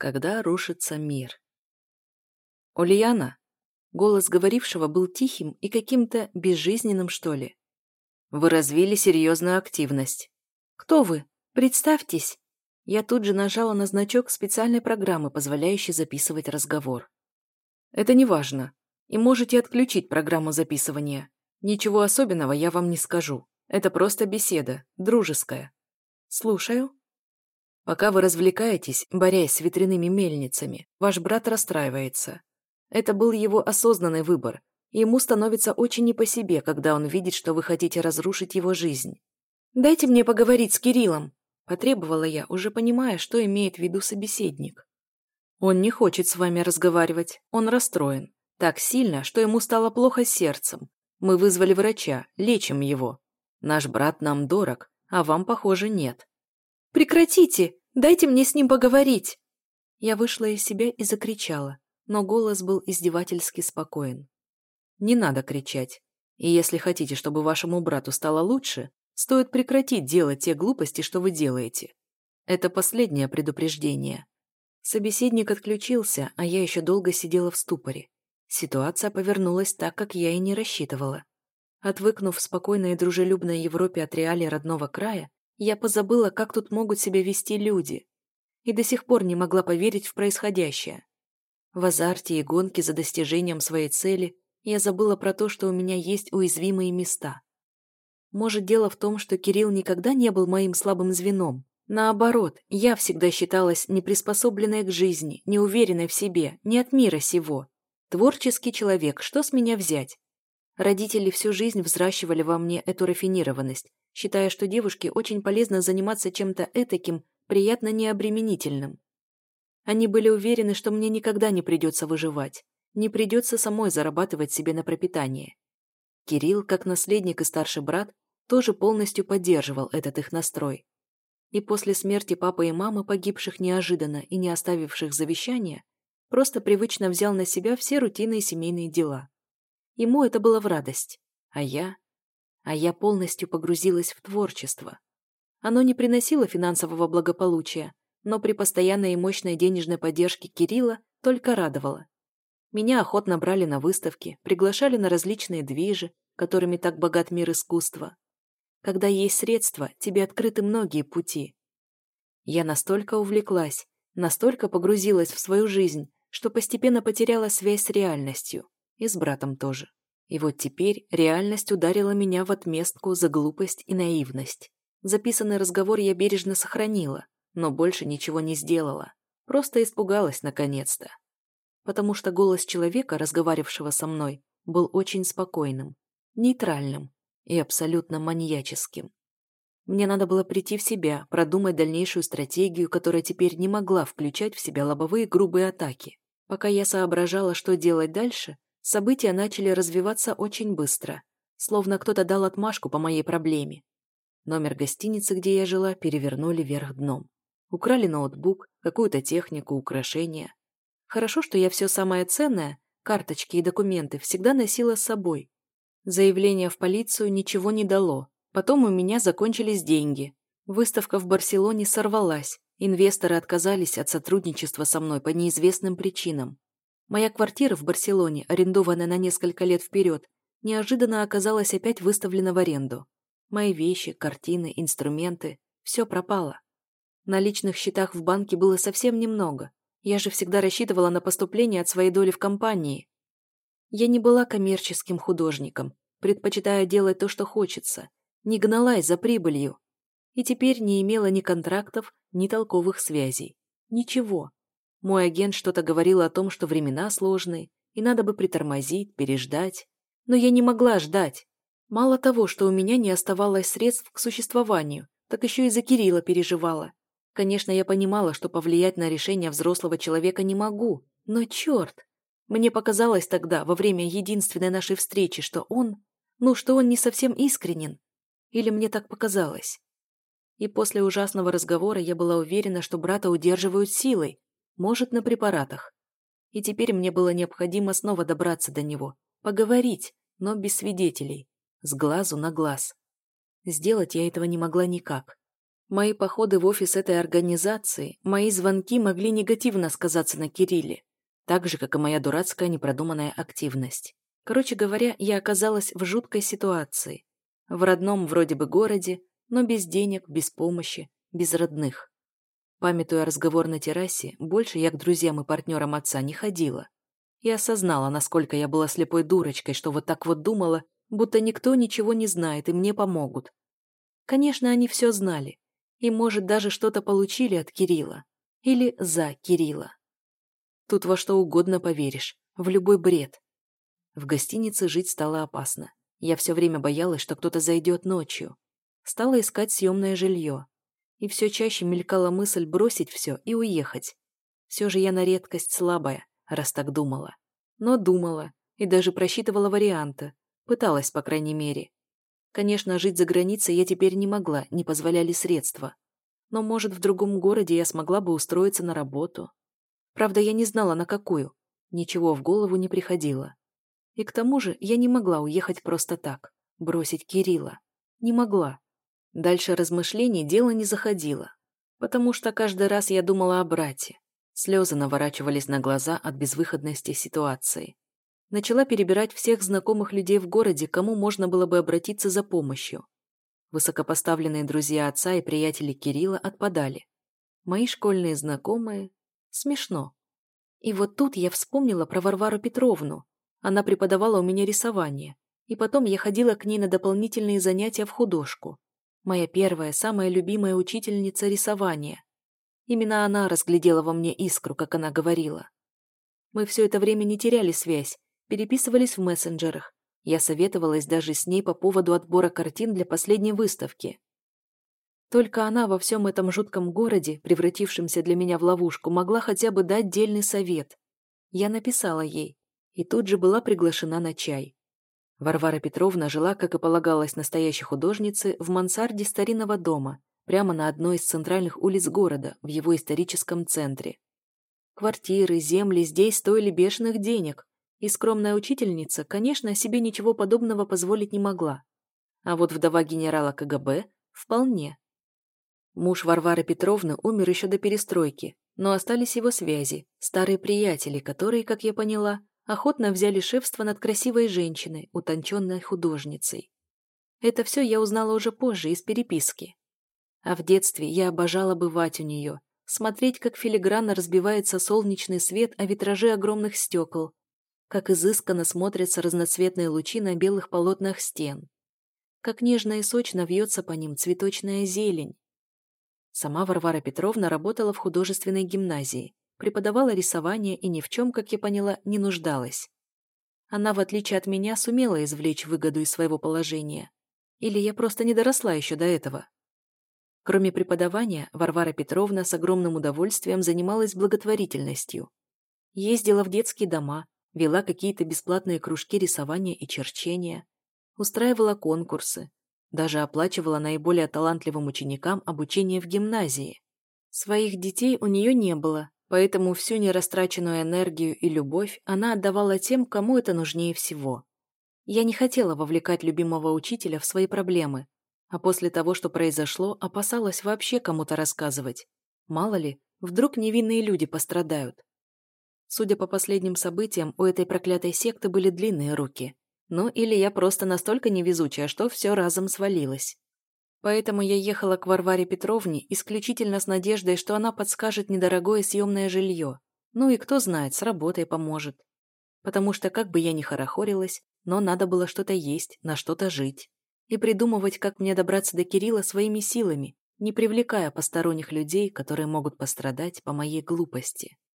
Когда рушится мир. «Ульяна!» Голос говорившего был тихим и каким-то безжизненным, что ли. «Вы развили серьезную активность». «Кто вы? Представьтесь!» Я тут же нажала на значок специальной программы, позволяющей записывать разговор. «Это не важно. И можете отключить программу записывания. Ничего особенного я вам не скажу. Это просто беседа, дружеская. Слушаю». Пока вы развлекаетесь, борясь с ветряными мельницами, ваш брат расстраивается. Это был его осознанный выбор, и ему становится очень не по себе, когда он видит, что вы хотите разрушить его жизнь. «Дайте мне поговорить с Кириллом», – потребовала я, уже понимая, что имеет в виду собеседник. «Он не хочет с вами разговаривать, он расстроен. Так сильно, что ему стало плохо с сердцем. Мы вызвали врача, лечим его. Наш брат нам дорог, а вам, похоже, нет». «Прекратите! Дайте мне с ним поговорить!» Я вышла из себя и закричала, но голос был издевательски спокоен. «Не надо кричать. И если хотите, чтобы вашему брату стало лучше, стоит прекратить делать те глупости, что вы делаете. Это последнее предупреждение». Собеседник отключился, а я еще долго сидела в ступоре. Ситуация повернулась так, как я и не рассчитывала. Отвыкнув в спокойной и дружелюбной Европе от реалий родного края, я позабыла, как тут могут себя вести люди, и до сих пор не могла поверить в происходящее. В азарте и гонке за достижением своей цели я забыла про то, что у меня есть уязвимые места. Может, дело в том, что Кирилл никогда не был моим слабым звеном. Наоборот, я всегда считалась неприспособленной к жизни, неуверенной в себе, не от мира сего. Творческий человек, что с меня взять? Родители всю жизнь взращивали во мне эту рафинированность, считая, что девушке очень полезно заниматься чем-то этаким, приятно необременительным. Они были уверены, что мне никогда не придется выживать, не придется самой зарабатывать себе на пропитание. Кирилл, как наследник и старший брат, тоже полностью поддерживал этот их настрой. И после смерти папы и мамы, погибших неожиданно и не оставивших завещания, просто привычно взял на себя все рутинные семейные дела. Ему это было в радость, а я полностью погрузилась в творчество. Оно не приносило финансового благополучия, но при постоянной и мощной денежной поддержке Кирилла только радовало. Меня охотно брали на выставки, приглашали на различные движи, которыми так богат мир искусства. Когда есть средства, тебе открыты многие пути. Я настолько увлеклась, настолько погрузилась в свою жизнь, что постепенно потеряла связь с реальностью. И с братом тоже. И вот теперь реальность ударила меня в отместку за глупость и наивность. Записанный разговор я бережно сохранила, но больше ничего не сделала. Просто испугалась наконец-то. Потому что голос человека, разговаривавшего со мной, был очень спокойным, нейтральным и абсолютно маньяческим. Мне надо было прийти в себя, продумать дальнейшую стратегию, которая теперь не могла включать в себя лобовые грубые атаки. Пока я соображала, что делать дальше, события начали развиваться очень быстро, словно кто-то дал отмашку по моей проблеме. Номер гостиницы, где я жила, перевернули вверх дном. Украли ноутбук, какую-то технику, украшения. Хорошо, что я все самое ценное, карточки и документы, всегда носила с собой. Заявление в полицию ничего не дало. Потом у меня закончились деньги. Выставка в Барселоне сорвалась. Инвесторы отказались от сотрудничества со мной по неизвестным причинам. Моя квартира в Барселоне, арендованная на несколько лет вперед, неожиданно оказалась опять выставлена в аренду. Мои вещи, картины, инструменты – все пропало. На личных счетах в банке было совсем немного. Я же всегда рассчитывала на поступление от своей доли в компании. Я не была коммерческим художником, предпочитая делать то, что хочется, не гналась за прибылью. И теперь не имела ни контрактов, ни толковых связей. Ничего. Мой агент что-то говорил о том, что времена сложные, и надо бы притормозить, переждать. Но я не могла ждать. Мало того, что у меня не оставалось средств к существованию, так еще и за Кирилла переживала. Конечно, я понимала, что повлиять на решение взрослого человека не могу, но черт! Мне показалось тогда, во время единственной нашей встречи, что он не совсем искренен. Или мне так показалось. И после ужасного разговора я была уверена, что брата удерживают силой, может, на препаратах. И теперь мне было необходимо снова добраться до него, поговорить, но без свидетелей, с глазу на глаз. Сделать я этого не могла никак. Мои походы в офис этой организации, мои звонки могли негативно сказаться на Кирилле, так же, как и моя дурацкая непродуманная активность. Короче говоря, я оказалась в жуткой ситуации. В родном вроде бы городе, но без денег, без помощи, без родных. Памятуя разговор на террасе, больше я к друзьям и партнерам отца не ходила. И осознала, насколько я была слепой дурочкой, что вот так вот думала, будто никто ничего не знает и мне помогут. Конечно, они все знали. И, может, даже что-то получили от Кирилла. Или за Кирилла. Тут во что угодно поверишь. В любой бред. В гостинице жить стало опасно. Я все время боялась, что кто-то зайдет ночью. Стала искать съемное жилье. И все чаще мелькала мысль бросить все и уехать. Все же я на редкость слабая, раз так думала. Но думала. И даже просчитывала варианты. Пыталась, по крайней мере. Конечно, жить за границей я теперь не могла, не позволяли средства. Но, может, в другом городе я смогла бы устроиться на работу. Правда, я не знала, на какую. Ничего в голову не приходило. И к тому же я не могла уехать просто так, бросить Кирилла. Не могла. Дальше размышлений дело не заходило. Потому что каждый раз я думала о брате. Слезы наворачивались на глаза от безвыходности ситуации. Начала перебирать всех знакомых людей в городе, к кому можно было бы обратиться за помощью. Высокопоставленные друзья отца и приятели Кирилла отпадали. Мои школьные знакомые... Смешно. И вот тут я вспомнила про Варвару Петровну. Она преподавала у меня рисование. И потом я ходила к ней на дополнительные занятия в художку. Моя первая, самая любимая учительница рисования. Именно она разглядела во мне искру, как она говорила. Мы все это время не теряли связь, переписывались в мессенджерах. Я советовалась даже с ней по поводу отбора картин для последней выставки. Только она во всем этом жутком городе, превратившемся для меня в ловушку, могла хотя бы дать дельный совет. Я написала ей, и тут же была приглашена на чай. Варвара Петровна жила, как и полагалось настоящей художнице, в мансарде старинного дома, прямо на одной из центральных улиц города, в его историческом центре. Квартиры, земли здесь стоили бешеных денег, и скромная учительница, конечно, о себе ничего подобного позволить не могла. А вот вдова генерала КГБ вполне. Муж Варвары Петровны умер еще до перестройки, но остались его связи, старые приятели, которые, как я поняла, охотно взяли шефство над красивой женщиной, утонченной художницей. Это все я узнала уже позже из переписки. А в детстве я обожала бывать у нее, смотреть, как филигранно разбивается солнечный свет о витражи огромных стекол, как изысканно смотрятся разноцветные лучи на белых полотнах стен, как нежно и сочно вьется по ним цветочная зелень. Сама Варвара Петровна работала в художественной гимназии, преподавала рисование и ни в чем, как я поняла, не нуждалась. Она, в отличие от меня, сумела извлечь выгоду из своего положения. Или я просто не доросла еще до этого. Кроме преподавания, Варвара Петровна с огромным удовольствием занималась благотворительностью. Ездила в детские дома, вела какие-то бесплатные кружки рисования и черчения, устраивала конкурсы, даже оплачивала наиболее талантливым ученикам обучение в гимназии. Своих детей у нее не было, поэтому всю нерастраченную энергию и любовь она отдавала тем, кому это нужнее всего. Я не хотела вовлекать любимого учителя в свои проблемы, а после того, что произошло, опасалась вообще кому-то рассказывать. Мало ли, вдруг невинные люди пострадают. Судя по последним событиям, у этой проклятой секты были длинные руки. Ну, или я просто настолько невезучая, что все разом свалилось. Поэтому я ехала к Варваре Петровне исключительно с надеждой, что она подскажет недорогое съемное жилье. Ну и кто знает, с работой поможет. Потому что как бы я ни хорохорилась, но надо было что-то есть, на что-то жить. И придумывать, как мне добраться до Кирилла своими силами, не привлекая посторонних людей, которые могут пострадать по моей глупости.